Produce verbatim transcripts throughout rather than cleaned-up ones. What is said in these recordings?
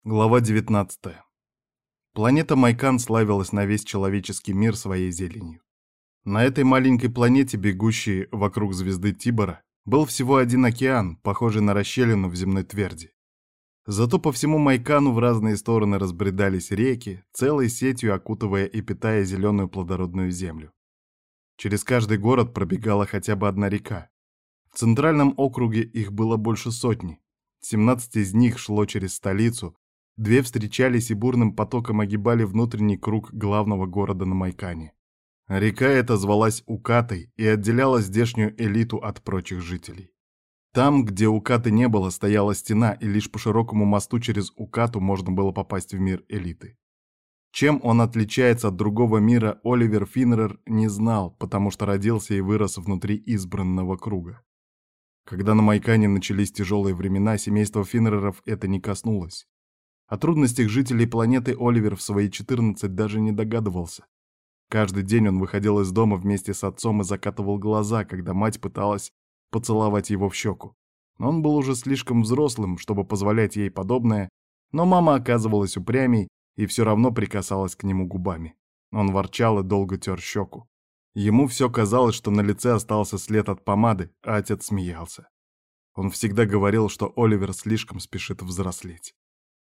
Глава девятнадцатая. Планета Майкан славилась на весь человеческий мир своей зеленью. На этой маленькой планете, бегущей вокруг звезды Тибора, был всего один океан, похожий на расщелину в земной тверди. Зато по всему Майкану в разные стороны разбредались реки, целой сетью окутывая и питая зеленую плодородную землю. Через каждый город пробегала хотя бы одна река. В центральном округе их было больше сотни. семнадцать из них шло через столицу, две встречались и бурным потоком огибали внутренний круг главного города на Майкане. Река эта звалась Укатой и отделяла здешнюю элиту от прочих жителей. Там, где Укаты не было, стояла стена, и лишь по широкому мосту через Укату можно было попасть в мир элиты. Чем он отличается от другого мира, Оливер Финнерер не знал, потому что родился и вырос внутри избранного круга. Когда на Майкане начались тяжелые времена, семейство Финнереров это не коснулось. О трудностях жителей планеты Оливер в свои четырнадцать даже не догадывался. Каждый день он выходил из дома вместе с отцом и закатывал глаза, когда мать пыталась поцеловать его в щеку. Он был уже слишком взрослым, чтобы позволять ей подобное, но мама оказывалась упрямей и все равно прикасалась к нему губами. Он ворчал и долго тер щеку. Ему все казалось, что на лице остался след от помады, а отец смеялся. Он всегда говорил, что Оливер слишком спешит взрослеть.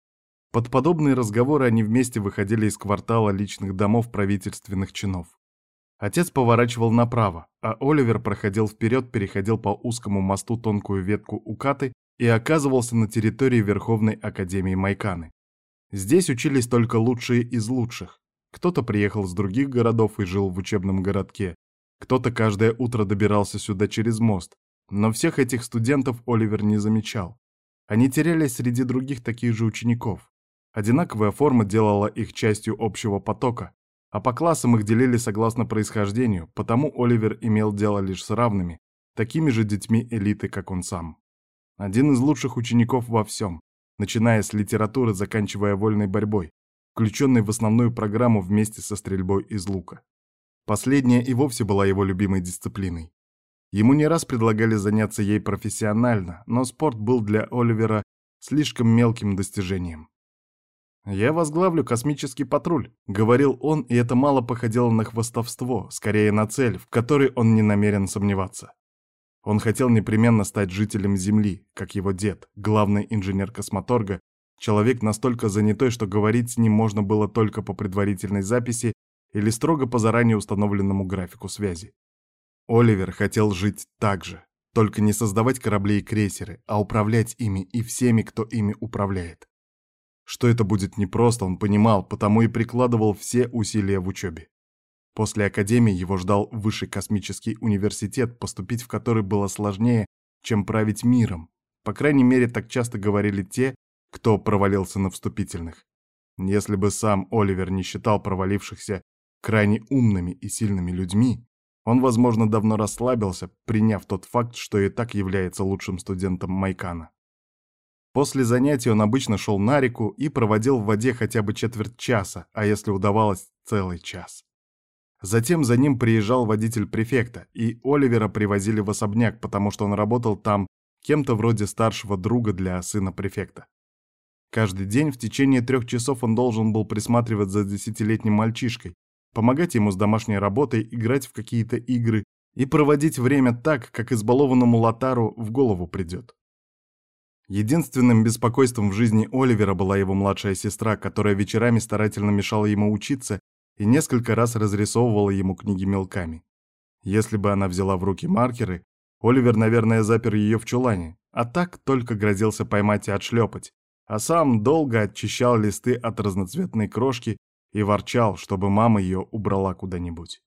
Под подобные разговоры они вместе выходили из квартала личных домов правительственных чинов. Отец поворачивал направо, а Оливер проходил вперед, переходил по узкому мосту тонкую ветку Укаты и оказывался на территории Верховной Академии Майканы. Здесь учились только лучшие из лучших. Кто-то приехал с других городов и жил в учебном городке, кто-то каждое утро добирался сюда через мост, но всех этих студентов Оливер не замечал. Они терялись среди других таких же учеников. Одинаковая форма делала их частью общего потока, а по классам их делили согласно происхождению, потому Оливер имел дело лишь с равными, такими же детьми элиты, как он сам. Один из лучших учеников во всем, начиная с литературы, заканчивая вольной борьбой, включенной в основную программу вместе со стрельбой из лука. Последняя и вовсе была его любимой дисциплиной. Ему не раз предлагали заняться ей профессионально, но спорт был для Оливера слишком мелким достижением. «Я возглавлю космический патруль», — говорил он, и это мало походило на хвастовство, скорее на цель, в которой он не намерен сомневаться. Он хотел непременно стать жителем Земли, как его дед, главный инженер космоторга, человек настолько занятой, что говорить с ним можно было только по предварительной записи или строго по заранее установленному графику связи. Оливер хотел жить так же, только не создавать корабли и крейсеры, а управлять ими и всеми, кто ими управляет. Что это будет непросто, он понимал, потому и прикладывал все усилия в учебе. После академии его ждал высший космический университет, поступить в который было сложнее, чем править миром. По крайней мере, так часто говорили те, кто провалился на вступительных. Если бы сам Оливер не считал провалившихся крайне умными и сильными людьми, он, возможно, давно расслабился, приняв тот факт, что и так является лучшим студентом Майкана. После занятий он обычно шел на реку и проводил в воде хотя бы четверть часа, а если удавалось, целый час. Затем за ним приезжал водитель префекта, и Оливера привозили в особняк, потому что он работал там кем-то вроде старшего друга для сына префекта. Каждый день в течение трех часов он должен был присматривать за десятилетним мальчишкой, помогать ему с домашней работой, играть в какие-то игры и проводить время так, как избалованному Лотару в голову придет. Единственным беспокойством в жизни Оливера была его младшая сестра, которая вечерами старательно мешала ему учиться и несколько раз разрисовывала ему книги мелками. Если бы она взяла в руки маркеры, Оливер, наверное, запер ее в чулане, а так только грозился поймать и отшлепать, а сам долго очищал листы от разноцветной крошки и ворчал, чтобы мама ее убрала куда-нибудь.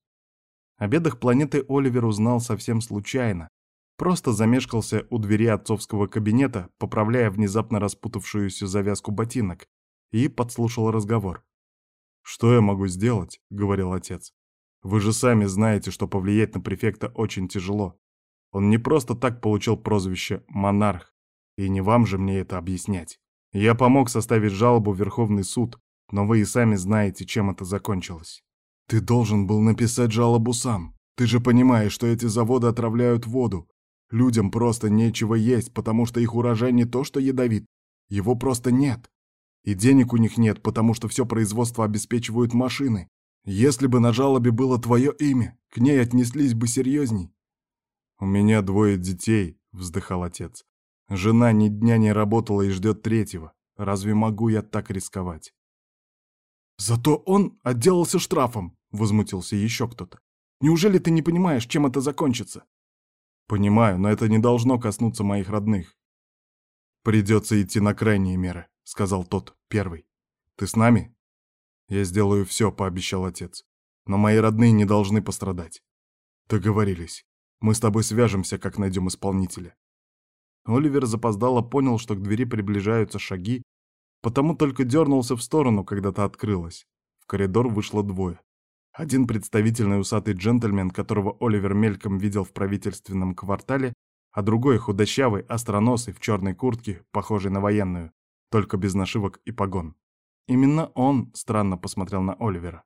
О бедах планеты Оливер узнал совсем случайно. Просто замешкался у двери отцовского кабинета, поправляя внезапно распутавшуюся завязку ботинок, и подслушал разговор. «Что я могу сделать?» — говорил отец. «Вы же сами знаете, что повлиять на префекта очень тяжело. Он не просто так получил прозвище «монарх», и не вам же мне это объяснять. Я помог составить жалобу в Верховный суд, но вы и сами знаете, чем это закончилось». «Ты должен был написать жалобу сам. Ты же понимаешь, что эти заводы отравляют воду. Людям просто нечего есть, потому что их урожай не то что ядовит, его просто нет. И денег у них нет, потому что все производство обеспечивают машины. Если бы на жалобе было твое имя, к ней отнеслись бы серьезней. «У меня двое детей», — вздыхал отец. «Жена ни дня не работала и ждет третьего. Разве могу я так рисковать?» «Зато он отделался штрафом», — возмутился еще кто-то. «Неужели ты не понимаешь, чем это закончится?» «Понимаю, но это не должно коснуться моих родных». «Придется идти на крайние меры», — сказал тот, первый. «Ты с нами?» «Я сделаю все», — пообещал отец. «Но мои родные не должны пострадать». «Договорились. Мы с тобой свяжемся, как найдем исполнителя». Оливер запоздало понял, что к двери приближаются шаги, потому только дернулся в сторону, когда та открылась. В коридор вышло двое. Один представительный усатый джентльмен, которого Оливер мельком видел в правительственном квартале, а другой худощавый, остроносый, в черной куртке, похожей на военную, только без нашивок и погон. Именно он странно посмотрел на Оливера.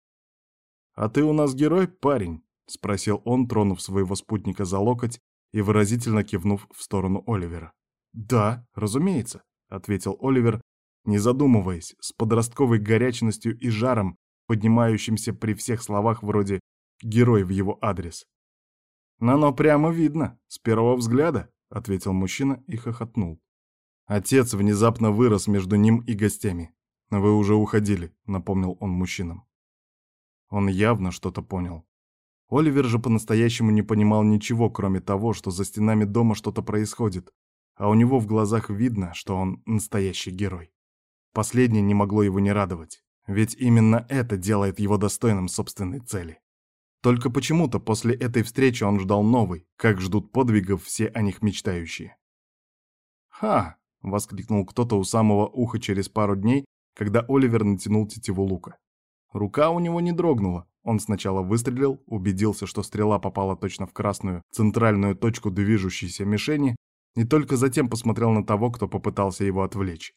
«А ты у нас герой, парень?» — спросил он, тронув своего спутника за локоть и выразительно кивнув в сторону Оливера. «Да, разумеется», — ответил Оливер, не задумываясь, с подростковой горячностью и жаром, поднимающимся при всех словах вроде «герой» в его адрес. «Но оно прямо видно, с первого взгляда», — ответил мужчина и хохотнул. Отец внезапно вырос между ним и гостями. «Вы уже уходили», — напомнил он мужчинам. Он явно что-то понял. Оливер же по-настоящему не понимал ничего, кроме того, что за стенами дома что-то происходит, а у него в глазах видно, что он настоящий герой. Последнее не могло его не радовать, ведь именно это делает его достойным собственной цели. Только почему-то после этой встречи он ждал новой, как ждут подвигов все о них мечтающие. «Ха!» — воскликнул кто-то у самого уха через пару дней, когда Оливер натянул тетиву лука. Рука у него не дрогнула. Он сначала выстрелил, убедился, что стрела попала точно в красную центральную точку движущейся мишени, и только затем посмотрел на того, кто попытался его отвлечь.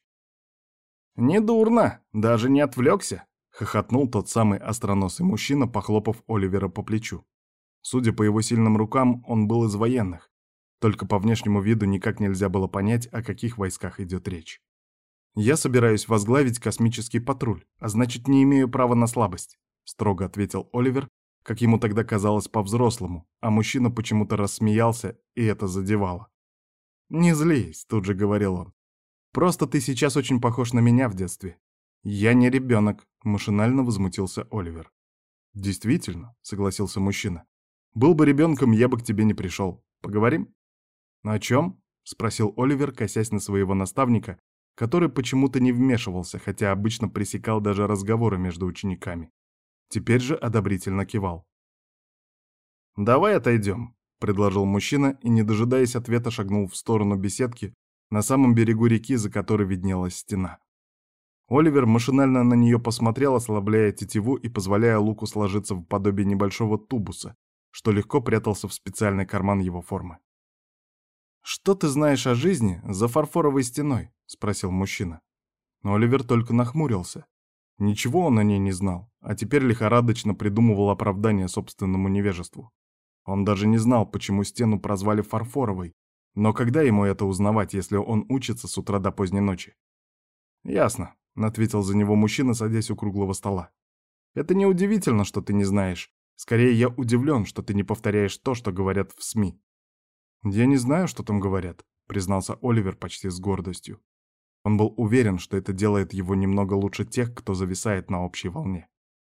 «Недурно, даже не отвлекся», — хохотнул тот самый остроносый мужчина, похлопав Оливера по плечу. Судя по его сильным рукам, он был из военных. Только по внешнему виду никак нельзя было понять, о каких войсках идет речь. «Я собираюсь возглавить космический патруль, а значит, не имею права на слабость», — строго ответил Оливер, как ему тогда казалось по-взрослому, а мужчина почему-то рассмеялся, и это задевало. «Не злись», — тут же говорил он. «Просто ты сейчас очень похож на меня в детстве». «Я не ребенок», — машинально возмутился Оливер. «Действительно», — согласился мужчина. «Был бы ребенком, я бы к тебе не пришел. Поговорим?» «О чем?» — спросил Оливер, косясь на своего наставника, который почему-то не вмешивался, хотя обычно пресекал даже разговоры между учениками. Теперь же одобрительно кивал. «Давай отойдем», — предложил мужчина и, не дожидаясь ответа, шагнул в сторону беседки на самом берегу реки, за которой виднелась стена. Оливер машинально на нее посмотрел, ослабляя тетиву и позволяя луку сложиться в подобие небольшого тубуса, что легко прятался в специальный карман его формы. «Что ты знаешь о жизни за фарфоровой стеной?» — спросил мужчина. Но Оливер только нахмурился. Ничего он о ней не знал, а теперь лихорадочно придумывал оправдание собственному невежеству. Он даже не знал, почему стену прозвали фарфоровой, но когда ему это узнавать, если он учится с утра до поздней ночи? «Ясно», — ответил за него мужчина, садясь у круглого стола. «Это не удивительно, что ты не знаешь. Скорее, я удивлен, что ты не повторяешь то, что говорят в СМИ». «Я не знаю, что там говорят», — признался Оливер почти с гордостью. Он был уверен, что это делает его немного лучше тех, кто зависает на общей волне.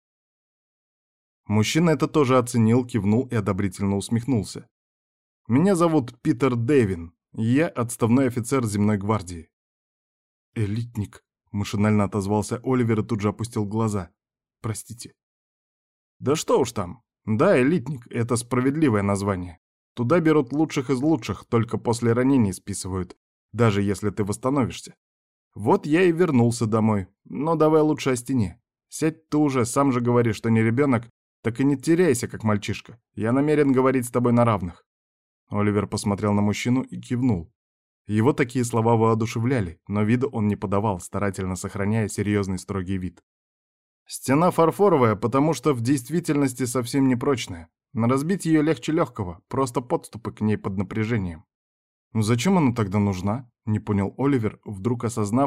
Мужчина это тоже оценил, кивнул и одобрительно усмехнулся. «Меня зовут Питер Дэвин, я отставной офицер земной гвардии». «Элитник», — машинально отозвался Оливер и тут же опустил глаза. «Простите». «Да что уж там. Да, элитник — это справедливое название. Туда берут лучших из лучших, только после ранений списывают, даже если ты восстановишься. Вот я и вернулся домой, но давай лучше о стене. Сядь ты уже, сам же говоришь, что не ребенок, так и не теряйся, как мальчишка. Я намерен говорить с тобой на равных». Оливер посмотрел на мужчину и кивнул. Его такие слова воодушевляли, но вида он не подавал, старательно сохраняя серьезный строгий вид. «Стена фарфоровая, потому что в действительности совсем не прочная. Но разбить ее легче легкого, просто подступы к ней под напряжением». «Зачем она тогда нужна?» — не понял Оливер, вдруг осознав,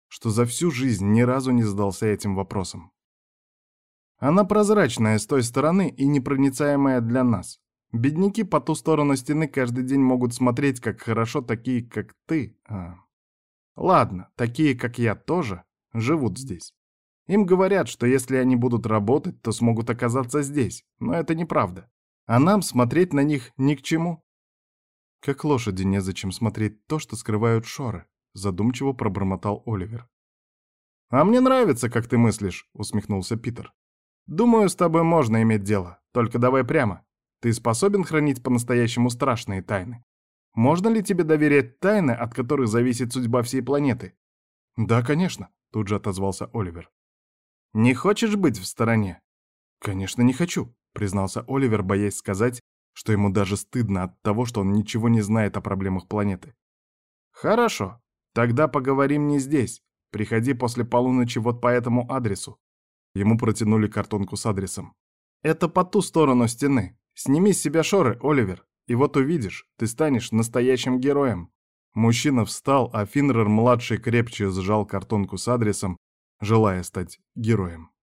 что за всю жизнь ни разу не задался этим вопросом. Она прозрачная с той стороны и непроницаемая для нас. Бедняки по ту сторону стены каждый день могут смотреть, как хорошо такие, как ты. А... Ладно, такие, как я, тоже живут здесь. Им говорят, что если они будут работать, то смогут оказаться здесь, но это неправда. А нам смотреть на них ни к чему. Как лошади незачем смотреть то, что скрывают шоры, задумчиво пробормотал Оливер. А мне нравится, как ты мыслишь, усмехнулся Питер. Думаю, с тобой можно иметь дело, только давай прямо. Ты способен хранить по-настоящему страшные тайны? Можно ли тебе доверять тайны, от которых зависит судьба всей планеты? Да, конечно, тут же отозвался Оливер. Не хочешь быть в стороне? Конечно, не хочу, признался Оливер, боясь сказать, что ему даже стыдно от того, что он ничего не знает о проблемах планеты. Хорошо, тогда поговорим не здесь. Приходи после полуночи вот по этому адресу. Ему протянули картонку с адресом. Это по ту сторону стены. Сними с себя шоры, Оливер, и вот увидишь, ты станешь настоящим героем. Мужчина встал, а Финнер-младший крепче сжал картонку с адресом, желая стать героем.